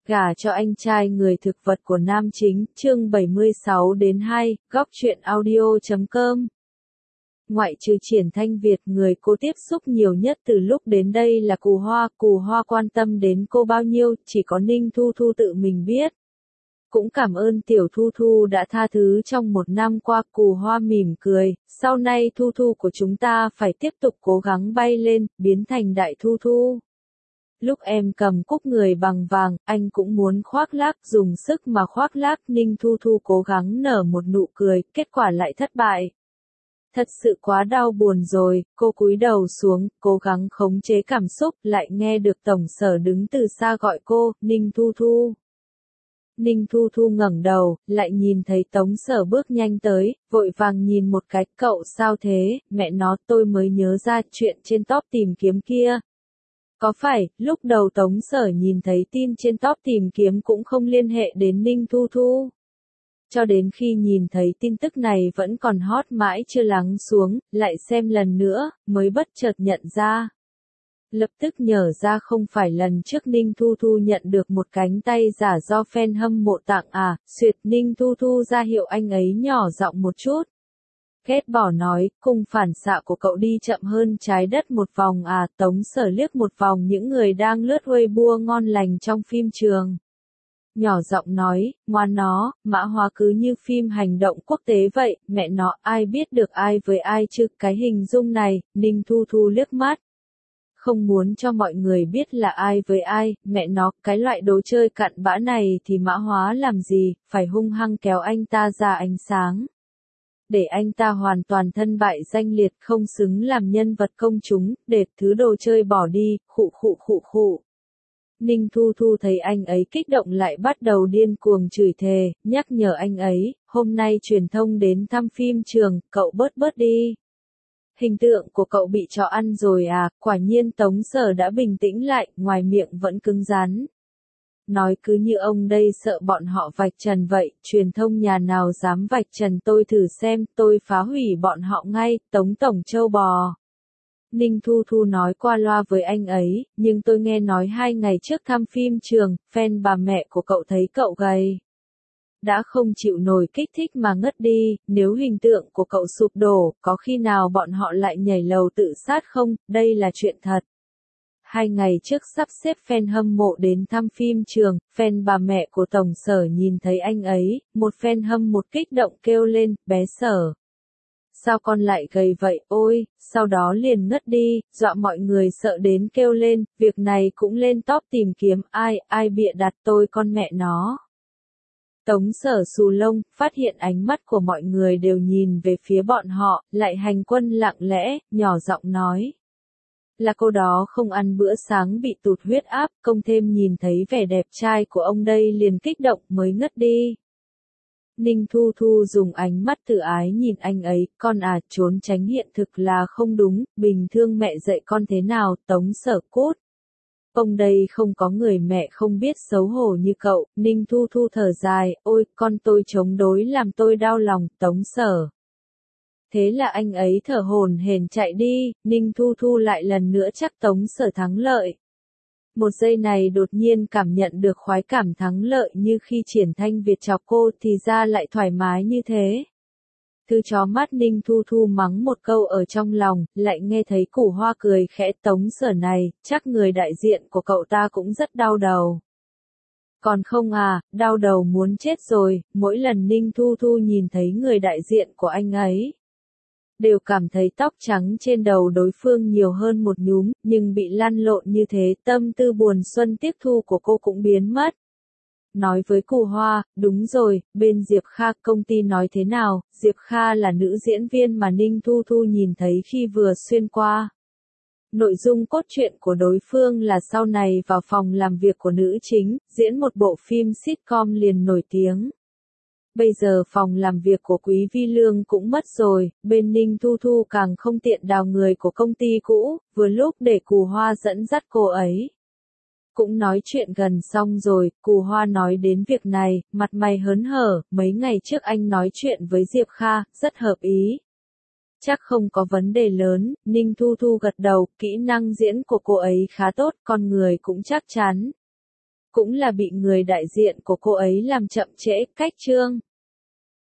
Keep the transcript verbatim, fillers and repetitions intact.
Gả cho anh trai người thực vật của nam chính, chương bảy mươi sáu đến hai, góc truyện audio chấm com. Ngoại trừ Triển Thanh Việt, người cô tiếp xúc nhiều nhất từ lúc đến đây là Cù Hoa. Cù Hoa quan tâm đến cô bao nhiêu, chỉ có Ninh Thu Thu tự mình biết. Cũng cảm ơn Tiểu Thu Thu đã tha thứ trong một năm qua. Cù Hoa mỉm cười, sau này Thu Thu của chúng ta phải tiếp tục cố gắng bay lên, biến thành Đại Thu Thu. Lúc em cầm cúc người bằng vàng, anh cũng muốn khoác lác, dùng sức mà khoác lác. Ninh Thu Thu cố gắng nở một nụ cười, kết quả lại thất bại. Thật sự quá đau buồn rồi, cô cúi đầu xuống, cố gắng khống chế cảm xúc, lại nghe được Tổng Sở đứng từ xa gọi cô, Ninh Thu Thu. Ninh Thu Thu ngẩng đầu, lại nhìn thấy Tống Sở bước nhanh tới, vội vàng nhìn một cái, cậu sao thế, mẹ nó, tôi mới nhớ ra chuyện trên top tìm kiếm kia. Có phải, lúc đầu Tống Sở nhìn thấy tin trên top tìm kiếm cũng không liên hệ đến Ninh Thu Thu. Cho đến khi nhìn thấy tin tức này vẫn còn hot mãi chưa lắng xuống, lại xem lần nữa, mới bất chợt nhận ra. Lập tức nhớ ra không phải lần trước Ninh Thu Thu nhận được một cánh tay giả do fan hâm mộ tặng à, xuyệt. Ninh Thu Thu ra hiệu anh ấy nhỏ giọng một chút. Ghét bỏ nói, cung phản xạ của cậu đi chậm hơn trái đất một vòng à. Tống Sở liếc một vòng những người đang lướt Weibo ngon lành trong phim trường. Nhỏ giọng nói, ngoan nó, mã hóa cứ như phim hành động quốc tế vậy, mẹ nó, ai biết được ai với ai chứ. Cái hình dung này, Ninh Thu Thu liếc mắt. Không muốn cho mọi người biết là ai với ai, mẹ nó, cái loại đồ chơi cặn bã này thì mã hóa làm gì, phải hung hăng kéo anh ta ra ánh sáng. Để anh ta hoàn toàn thân bại danh liệt, không xứng làm nhân vật công chúng, để thứ đồ chơi bỏ đi, khụ khụ khụ khụ. Ninh Thu Thu thấy anh ấy kích động lại bắt đầu điên cuồng chửi thề, nhắc nhở anh ấy, hôm nay truyền thông đến thăm phim trường, cậu bớt bớt đi. Hình tượng của cậu bị chó ăn rồi à. Quả nhiên Tống Sở đã bình tĩnh lại, ngoài miệng vẫn cứng rắn. Nói cứ như ông đây sợ bọn họ vạch trần vậy, truyền thông nhà nào dám vạch trần tôi thử xem, tôi phá hủy bọn họ ngay, Tống Tổng trâu bò. Ninh Thu Thu nói qua loa với anh ấy, nhưng tôi nghe nói hai ngày trước thăm phim trường, fan bà mẹ của cậu thấy cậu gầy. Đã không chịu nổi kích thích mà ngất đi, nếu hình tượng của cậu sụp đổ, có khi nào bọn họ lại nhảy lầu tự sát không, đây là chuyện thật. Hai ngày trước sắp xếp fan hâm mộ đến thăm phim trường, fan bà mẹ của Tổng Sở nhìn thấy anh ấy, một fan hâm một kích động kêu lên, bé Sở. Sao con lại gầy vậy, ôi, sau đó liền ngất đi, dọa mọi người sợ đến kêu lên, việc này cũng lên top tìm kiếm, ai, ai bịa đặt tôi con mẹ nó. Tống Sở xù lông, phát hiện ánh mắt của mọi người đều nhìn về phía bọn họ, lại hành quân lặng lẽ, nhỏ giọng nói. Là cô đó không ăn bữa sáng bị tụt huyết áp, công thêm nhìn thấy vẻ đẹp trai của ông đây liền kích động mới ngất đi. Ninh Thu Thu dùng ánh mắt tự ái nhìn anh ấy, con à, trốn tránh hiện thực là không đúng, bình thường mẹ dạy con thế nào, Tống Sở cút. Ông đây không có người mẹ không biết xấu hổ như cậu. Ninh Thu Thu thở dài, ôi, con tôi chống đối làm tôi đau lòng, Tống Sở. Thế là anh ấy thở hổn hển chạy đi, Ninh Thu Thu lại lần nữa chắc Tống Sở thắng lợi. Một giây này đột nhiên cảm nhận được khoái cảm thắng lợi như khi Triển Thanh Việt chọc cô thì ra lại thoải mái như thế. Thứ chó mắt Ninh Thu Thu mắng một câu ở trong lòng, lại nghe thấy Cù Hoa cười khẽ. Tống Sở này, chắc người đại diện của cậu ta cũng rất đau đầu. Còn không à, đau đầu muốn chết rồi, mỗi lần Ninh Thu Thu nhìn thấy người đại diện của anh ấy. Đều cảm thấy tóc trắng trên đầu đối phương nhiều hơn một nhúm, nhưng bị lăn lộn như thế, tâm tư buồn xuân tiếc thu của cô cũng biến mất. Nói với Cù Hoa, đúng rồi, bên Diệp Kha công ty nói thế nào, Diệp Kha là nữ diễn viên mà Ninh Thu Thu nhìn thấy khi vừa xuyên qua. Nội dung cốt truyện của đối phương là sau này vào phòng làm việc của nữ chính, diễn một bộ phim sitcom liền nổi tiếng. Bây giờ phòng làm việc của Quý Vi Lương cũng mất rồi, bên Ninh Thu Thu càng không tiện đào người của công ty cũ, vừa lúc để Cù Hoa dẫn dắt cô ấy. Cũng nói chuyện gần xong rồi, Cù Hoa nói đến việc này, mặt mày hớn hở, mấy ngày trước anh nói chuyện với Diệp Kha, rất hợp ý. Chắc không có vấn đề lớn, Ninh Thu Thu gật đầu, kỹ năng diễn của cô ấy khá tốt, con người cũng chắc chắn. cũng là bị người đại diện của cô ấy làm chậm trễ, cách chương.